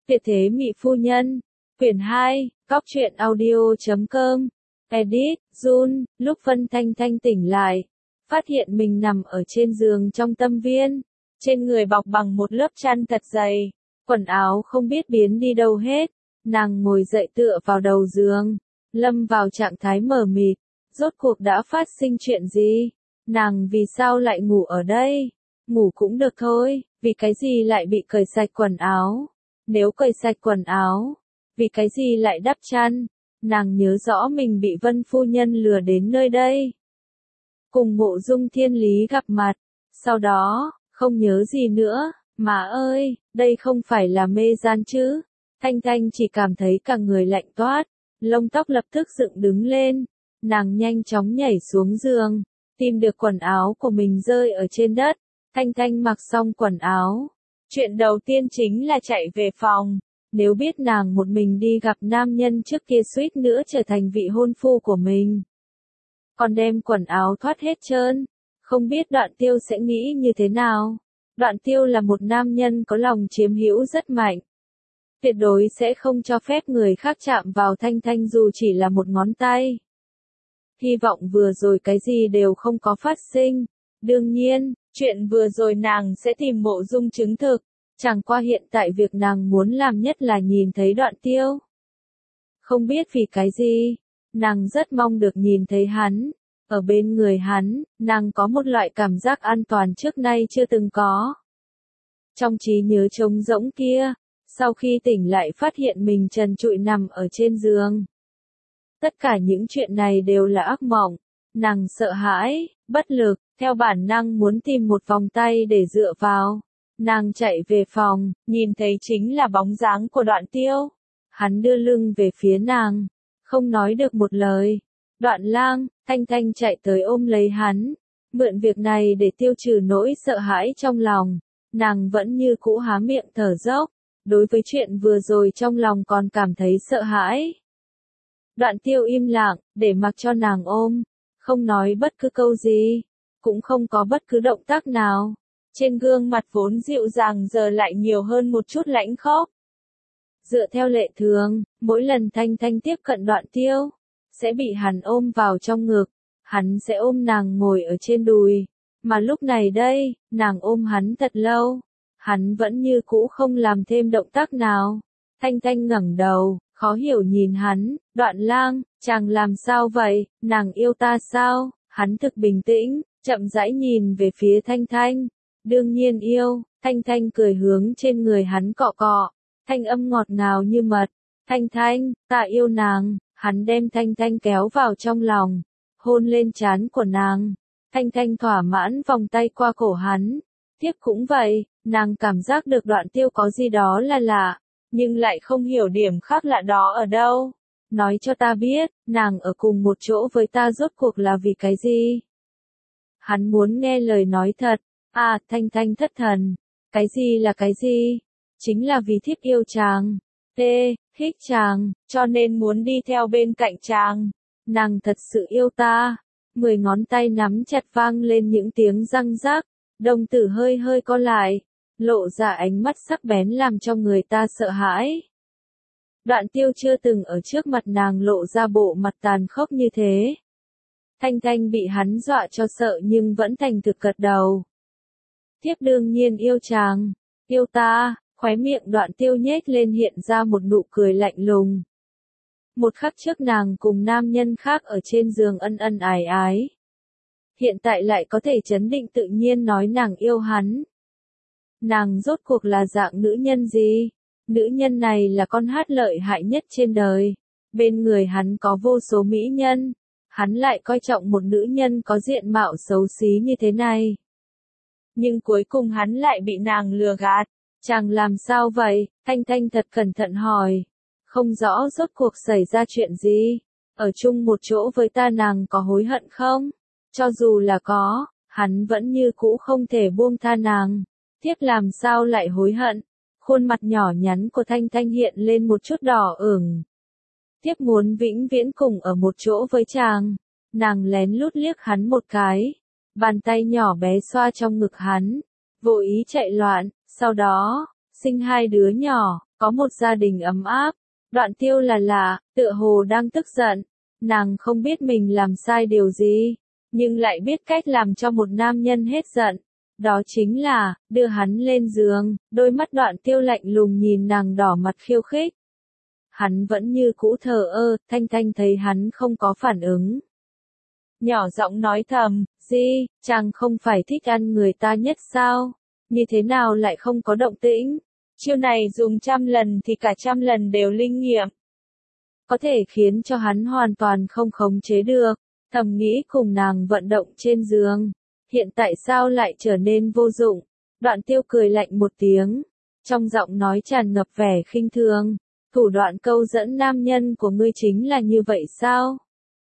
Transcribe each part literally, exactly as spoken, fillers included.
Tuyệt thế mỹ phu nhân. Quyển hai, Cóc truyện audio chấm com. Edit, Jun. Lúc Vân Thanh Thanh tỉnh lại, phát hiện mình nằm ở trên giường trong tâm viên. Trên người bọc bằng một lớp chăn thật dày, quần áo không biết biến đi đâu hết. Nàng ngồi dậy tựa vào đầu giường, lâm vào trạng thái mờ mịt. Rốt cuộc đã phát sinh chuyện gì? Nàng vì sao lại ngủ ở đây? Ngủ cũng được thôi, vì cái gì lại bị cởi sạch quần áo? Nếu cởi sạch quần áo, vì cái gì lại đắp chăn? Nàng nhớ rõ mình bị Vân phu nhân lừa đến nơi đây. Cùng Mộ Dung Thiên Lý gặp mặt, sau đó, không nhớ gì nữa. Má ơi, đây không phải là mê gian chứ? Thanh Thanh chỉ cảm thấy cả người lạnh toát, lông tóc lập tức dựng đứng lên. Nàng nhanh chóng nhảy xuống giường, tìm được quần áo của mình rơi ở trên đất. Thanh Thanh mặc xong quần áo, chuyện đầu tiên chính là chạy về phòng. Nếu biết nàng một mình đi gặp nam nhân trước kia suýt nữa trở thành vị hôn phu của mình, còn đem quần áo thoát hết trơn, không biết Đoạn Tiêu sẽ nghĩ như thế nào. Đoạn Tiêu là một nam nhân có lòng chiếm hữu rất mạnh, tuyệt đối sẽ không cho phép người khác chạm vào Thanh Thanh dù chỉ là một ngón tay. Hy vọng vừa rồi cái gì đều không có phát sinh. Đương nhiên, chuyện vừa rồi nàng sẽ tìm Mộ Dung chứng thực. Chẳng qua hiện tại việc nàng muốn làm nhất là nhìn thấy Đoạn Tiêu. Không biết vì cái gì, nàng rất mong được nhìn thấy hắn. Ở bên người hắn, nàng có một loại cảm giác an toàn trước nay chưa từng có. Trong trí nhớ trống rỗng kia, sau khi tỉnh lại phát hiện mình trần trụi nằm ở trên giường. Tất cả những chuyện này đều là ác mộng. Nàng sợ hãi, bất lực, theo bản năng muốn tìm một vòng tay để dựa vào. Nàng chạy về phòng, nhìn thấy chính là bóng dáng của Đoạn Tiêu. Hắn đưa lưng về phía nàng, không nói được một lời. Đoạn Lang, Thanh Thanh chạy tới ôm lấy hắn, mượn việc này để tiêu trừ nỗi sợ hãi trong lòng. Nàng vẫn như cũ há miệng thở dốc, đối với chuyện vừa rồi trong lòng còn cảm thấy sợ hãi. Đoạn Tiêu im lặng, để mặc cho nàng ôm, không nói bất cứ câu gì, cũng không có bất cứ động tác nào. Trên gương mặt vốn dịu dàng giờ lại nhiều hơn một chút lãnh khốc. Dựa theo lệ thường, mỗi lần Thanh Thanh tiếp cận Đoạn Tiêu, sẽ bị hắn ôm vào trong ngực, hắn sẽ ôm nàng ngồi ở trên đùi. Mà lúc này đây, nàng ôm hắn thật lâu, hắn vẫn như cũ không làm thêm động tác nào. Thanh Thanh ngẩng đầu, khó hiểu nhìn hắn. Đoạn Lang, chàng làm sao vậy, nàng yêu ta sao? Hắn thực bình tĩnh, chậm rãi nhìn về phía Thanh Thanh. Đương nhiên yêu. Thanh Thanh cười hướng trên người hắn cọ cọ, thanh âm ngọt ngào như mật. Thanh Thanh, ta yêu nàng. Hắn đem Thanh Thanh kéo vào trong lòng, hôn lên trán của nàng. Thanh Thanh thỏa mãn vòng tay qua cổ hắn. Tiếp cũng vậy, nàng cảm giác được Đoạn Tiêu có gì đó là lạ, nhưng lại không hiểu điểm khác lạ đó ở đâu. Nói cho ta biết, nàng ở cùng một chỗ với ta rốt cuộc là vì cái gì? Hắn muốn nghe lời nói thật. À, Thanh Thanh thất thần. Cái gì là cái gì? Chính là vì thiếp yêu chàng. Tê, thích chàng, cho nên muốn đi theo bên cạnh chàng. Nàng thật sự yêu ta. Mười ngón tay nắm chặt vang lên những tiếng răng rắc. Đồng tử hơi hơi co lại, lộ ra ánh mắt sắc bén làm cho người ta sợ hãi. Đoạn Tiêu chưa từng ở trước mặt nàng lộ ra bộ mặt tàn khốc như thế. Thanh Thanh bị hắn dọa cho sợ nhưng vẫn thành thực gật đầu. Thiếp đương nhiên yêu chàng. Yêu ta. Khóe miệng Đoạn Tiêu nhếch lên hiện ra một nụ cười lạnh lùng. Một khắc trước nàng cùng nam nhân khác ở trên giường ân ân ái ái. Hiện tại lại có thể trấn định tự nhiên nói nàng yêu hắn. Nàng rốt cuộc là dạng nữ nhân gì? Nữ nhân này là con hát lợi hại nhất trên đời. Bên người hắn có vô số mỹ nhân. Hắn lại coi trọng một nữ nhân có diện mạo xấu xí như thế này. Nhưng cuối cùng hắn lại bị nàng lừa gạt. Chàng làm sao vậy? Thanh Thanh thật cẩn thận hỏi. Không rõ rốt cuộc xảy ra chuyện gì. Ở chung một chỗ với ta nàng có hối hận không? Cho dù là có, hắn vẫn như cũ không thể buông tha nàng. Thiếp làm sao lại hối hận? Khuôn mặt nhỏ nhắn của Thanh Thanh hiện lên một chút đỏ ửng. Thiếp muốn vĩnh viễn cùng ở một chỗ với chàng. Nàng lén lút liếc hắn một cái. Bàn tay nhỏ bé xoa trong ngực hắn. Vô ý chạy loạn, sau đó, sinh hai đứa nhỏ. có một gia đình ấm áp. Đoạn Tiêu là lạ, tựa hồ đang tức giận. Nàng không biết mình làm sai điều gì, nhưng lại biết cách làm cho một nam nhân hết giận. Đó chính là, đưa hắn lên giường, đôi mắt Đoạn Tiêu lạnh lùng nhìn nàng đỏ mặt khiêu khích. Hắn vẫn như cũ thờ ơ, Thanh Thanh thấy hắn không có phản ứng. Nhỏ giọng nói thầm, gì, chàng không phải thích ăn người ta nhất sao? Như thế nào lại không có động tĩnh? Chiêu này dùng trăm lần thì cả trăm lần đều linh nghiệm. Có thể khiến cho hắn hoàn toàn không khống chế được, thầm nghĩ cùng nàng vận động trên giường. Hiện tại sao lại trở nên vô dụng? Đoạn Tiêu cười lạnh một tiếng, trong giọng nói tràn ngập vẻ khinh thường. Thủ đoạn câu dẫn nam nhân của ngươi chính là như vậy sao?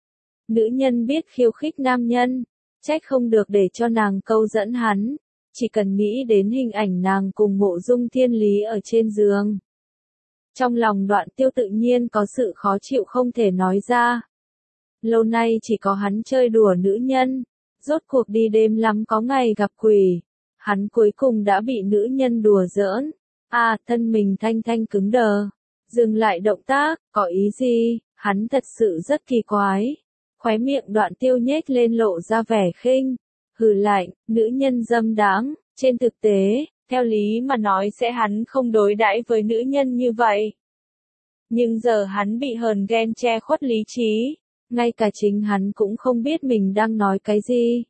Nữ nhân biết khiêu khích nam nhân, trách không được để cho nàng câu dẫn hắn. Chỉ cần nghĩ đến hình ảnh nàng cùng Mộ Dung Thiên Lý ở trên giường. Trong lòng Đoạn Tiêu tự nhiên có sự khó chịu không thể nói ra. Lâu nay chỉ có hắn chơi đùa nữ nhân, rốt cuộc đi đêm lắm có ngày gặp quỷ. Hắn cuối cùng đã bị nữ nhân đùa giỡn. À, thân mình Thanh Thanh cứng đờ. Dừng lại động tác, có ý gì? Hắn thật sự rất kỳ quái. Khóe miệng Đoạn Tiêu nhếch lên lộ ra vẻ khinh. Hừ lạnh, nữ nhân dâm đáng. Trên thực tế, theo lý mà nói sẽ hắn không đối đãi với nữ nhân như vậy. Nhưng giờ hắn bị hờn ghen che khuất lý trí. Ngay cả chính hắn cũng không biết mình đang nói cái gì.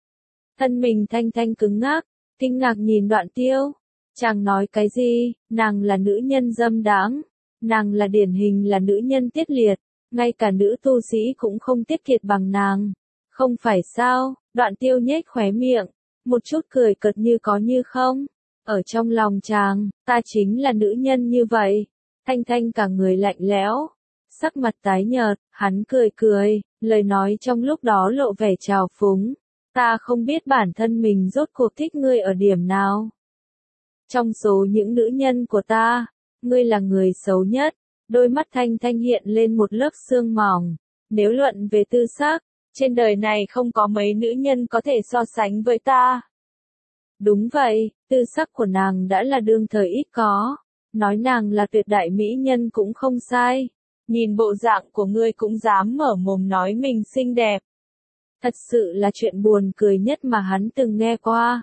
Thân mình Thanh Thanh cứng ngắc, kinh ngạc nhìn Đoạn Tiêu. Chàng nói cái gì? Nàng là nữ nhân dâm đáng. Nàng là điển hình là nữ nhân tiết liệt. Ngay cả nữ tu sĩ cũng không tiết kiệt bằng nàng. Không phải sao? Đoạn Tiêu nhếch khóe miệng, một chút cười cợt như có như không. Ở trong lòng chàng, ta chính là nữ nhân như vậy. Thanh Thanh cả người lạnh lẽo, sắc mặt tái nhợt, hắn cười cười, lời nói trong lúc đó lộ vẻ trào phúng. Ta không biết bản thân mình rốt cuộc thích ngươi ở điểm nào. Trong số những nữ nhân của ta, ngươi là người xấu nhất. Đôi mắt Thanh Thanh hiện lên một lớp sương mỏng. Nếu luận về tư sắc, trên đời này không có mấy nữ nhân có thể so sánh với ta. Đúng vậy, tư sắc của nàng đã là đương thời ít có. Nói nàng là tuyệt đại mỹ nhân cũng không sai. Nhìn bộ dạng của ngươi cũng dám mở mồm nói mình xinh đẹp. Thật sự là chuyện buồn cười nhất mà hắn từng nghe qua.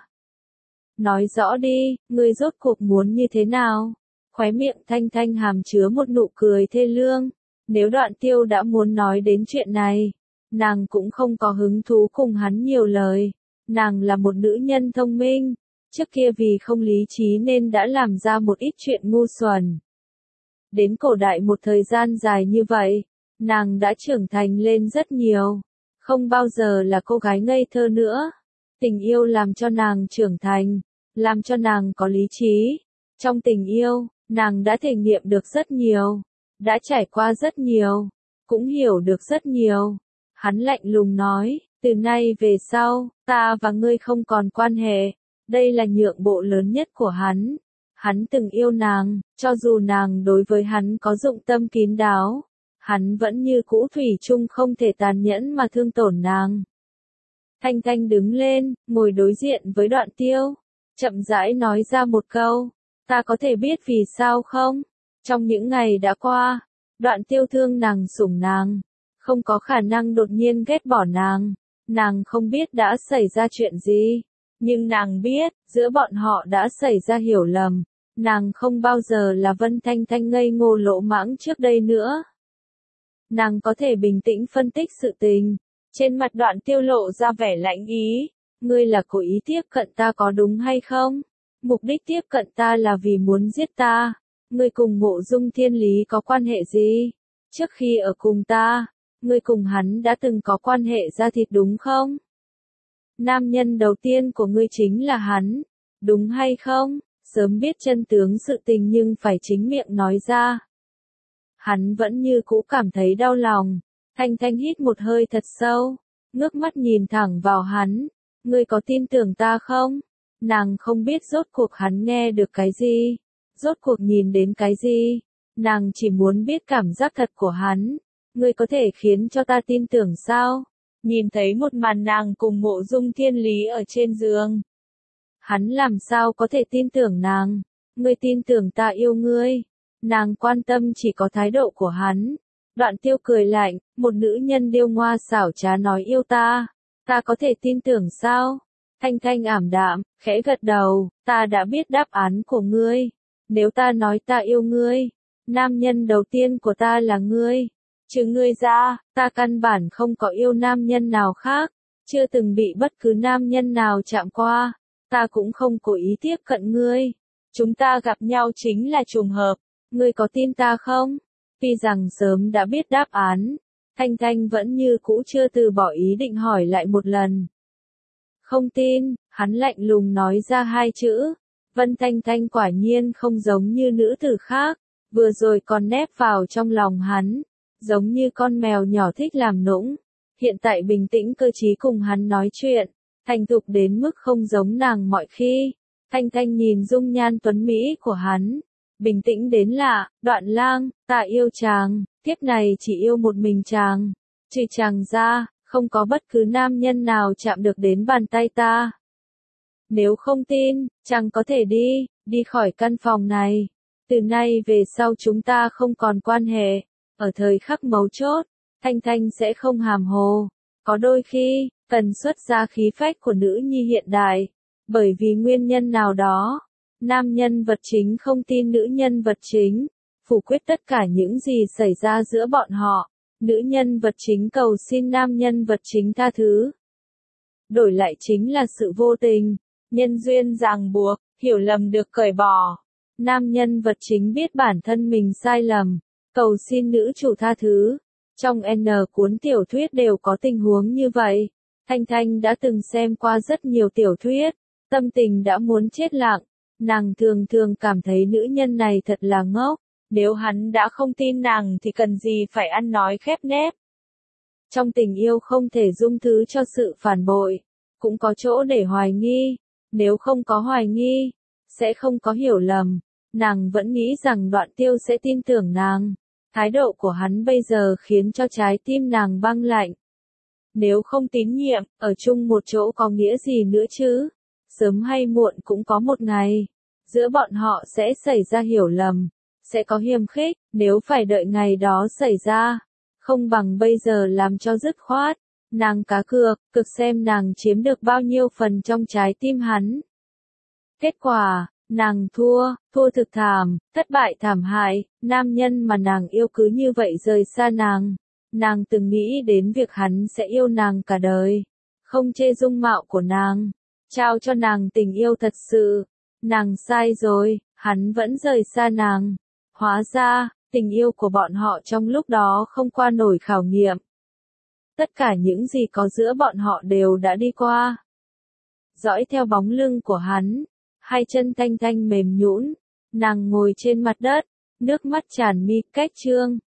Nói rõ đi, ngươi rốt cuộc muốn như thế nào? Khóe miệng Thanh Thanh hàm chứa một nụ cười thê lương. Nếu Đoạn Tiêu đã muốn nói đến chuyện này, nàng cũng không có hứng thú cùng hắn nhiều lời. Nàng là một nữ nhân thông minh, trước kia vì không lý trí nên đã làm ra một ít chuyện ngu xuẩn. Đến cổ đại một thời gian dài như vậy, nàng đã trưởng thành lên rất nhiều, không bao giờ là cô gái ngây thơ nữa. Tình yêu làm cho nàng trưởng thành, làm cho nàng có lý trí. Trong tình yêu, nàng đã thể nghiệm được rất nhiều, đã trải qua rất nhiều, cũng hiểu được rất nhiều. Hắn lạnh lùng nói, từ nay về sau, ta và ngươi không còn quan hệ. Đây là nhượng bộ lớn nhất của hắn. Hắn từng yêu nàng, cho dù nàng đối với hắn có dụng tâm kín đáo, hắn vẫn như cũ thủy chung không thể tàn nhẫn mà thương tổn nàng. Thanh Thanh đứng lên, ngồi đối diện với Đoạn Tiêu, chậm rãi nói ra một câu, ta có thể biết vì sao không? Trong những ngày đã qua, Đoạn Tiêu thương nàng sủng nàng, không có khả năng đột nhiên ghét bỏ nàng. Nàng không biết đã xảy ra chuyện gì, nhưng nàng biết, giữa bọn họ đã xảy ra hiểu lầm. Nàng không bao giờ là Vân Thanh Thanh ngây ngô lỗ mãng trước đây nữa. Nàng có thể bình tĩnh phân tích sự tình. Trên mặt Đoạn Tiêu lộ ra vẻ lạnh ý. Ngươi là cố ý tiếp cận ta có đúng hay không? Mục đích tiếp cận ta là vì muốn giết ta. Ngươi cùng Mộ Dung Thiên Lý có quan hệ gì? Trước khi ở cùng ta, ngươi cùng hắn đã từng có quan hệ da thịt đúng không? Nam nhân đầu tiên của ngươi chính là hắn, đúng hay không? Sớm biết chân tướng sự tình nhưng phải chính miệng nói ra. Hắn vẫn như cũ cảm thấy đau lòng. Thanh Thanh hít một hơi thật sâu, ngước mắt nhìn thẳng vào hắn. Ngươi có tin tưởng ta không? Nàng không biết rốt cuộc hắn nghe được cái gì, rốt cuộc nhìn đến cái gì. Nàng chỉ muốn biết cảm giác thật của hắn. Ngươi có thể khiến cho ta tin tưởng sao? Nhìn thấy một màn nàng cùng Mộ Dung Thiên Lý ở trên giường. Hắn làm sao có thể tin tưởng nàng? Ngươi tin tưởng ta yêu ngươi. Nàng quan tâm chỉ có thái độ của hắn. Đoạn Tiêu cười lạnh, một nữ nhân điêu ngoa xảo trá nói yêu ta, ta có thể tin tưởng sao? Thanh Thanh ảm đạm, khẽ gật đầu, ta đã biết đáp án của ngươi. Nếu ta nói ta yêu ngươi, nam nhân đầu tiên của ta là ngươi. Trừ ngươi ra, ta căn bản không có yêu nam nhân nào khác, chưa từng bị bất cứ nam nhân nào chạm qua, ta cũng không cố ý tiếp cận ngươi. Chúng ta gặp nhau chính là trùng hợp, ngươi có tin ta không? Tuy rằng sớm đã biết đáp án, Thanh Thanh vẫn như cũ chưa từ bỏ ý định hỏi lại một lần. Không tin, hắn lạnh lùng nói ra hai chữ. Vân Thanh Thanh quả nhiên không giống như nữ tử khác, vừa rồi còn nép vào trong lòng hắn, giống như con mèo nhỏ thích làm nũng. Hiện tại bình tĩnh cơ trí cùng hắn nói chuyện, thành thục đến mức không giống nàng mọi khi. Thanh Thanh nhìn dung nhan tuấn mỹ của hắn, bình tĩnh đến lạ, Đoạn Lang, ta yêu chàng, kiếp này chỉ yêu một mình chàng, trừ chàng ra, không có bất cứ nam nhân nào chạm được đến bàn tay ta. Nếu không tin, chàng có thể đi, đi khỏi căn phòng này. Từ nay về sau chúng ta không còn quan hệ. Ở thời khắc mấu chốt, Thanh Thanh sẽ không hàm hồ. Có đôi khi, cần xuất ra khí phách của nữ nhi hiện đại. Bởi vì nguyên nhân nào đó, nam nhân vật chính không tin nữ nhân vật chính, phủ quyết tất cả những gì xảy ra giữa bọn họ. Nữ nhân vật chính cầu xin nam nhân vật chính tha thứ. Đổi lại chính là sự vô tình, nhân duyên ràng buộc, hiểu lầm được cởi bỏ. Nam nhân vật chính biết bản thân mình sai lầm, cầu xin nữ chủ tha thứ. Trong N cuốn tiểu thuyết đều có tình huống như vậy. Thanh Thanh đã từng xem qua rất nhiều tiểu thuyết, tâm tình đã muốn chết lặng. Nàng thường thường cảm thấy nữ nhân này thật là ngốc. Nếu hắn đã không tin nàng thì cần gì phải ăn nói khép nép. Trong tình yêu không thể dung thứ cho sự phản bội, cũng có chỗ để hoài nghi. Nếu không có hoài nghi, sẽ không có hiểu lầm. Nàng vẫn nghĩ rằng Đoạn Tiêu sẽ tin tưởng nàng. Thái độ của hắn bây giờ khiến cho trái tim nàng băng lạnh. Nếu không tín nhiệm, ở chung một chỗ có nghĩa gì nữa chứ? Sớm hay muộn cũng có một ngày, giữa bọn họ sẽ xảy ra hiểu lầm, sẽ có hiềm khích. Nếu phải đợi ngày đó xảy ra, không bằng bây giờ làm cho dứt khoát. Nàng cá cược, cực xem nàng chiếm được bao nhiêu phần trong trái tim hắn. Kết quả, nàng thua, thua thực thảm, thất bại thảm hại. Nam nhân mà nàng yêu cứ như vậy rời xa nàng. Nàng từng nghĩ đến việc hắn sẽ yêu nàng cả đời, không chê dung mạo của nàng, trao cho nàng tình yêu thật sự. Nàng sai rồi, hắn vẫn rời xa nàng. Hóa ra, tình yêu của bọn họ trong lúc đó không qua nổi khảo nghiệm. Tất cả những gì có giữa bọn họ đều đã đi qua. Dõi theo bóng lưng của hắn, hai chân Thanh Thanh mềm nhũn, nàng ngồi trên mặt đất, nước mắt tràn mi cách trương.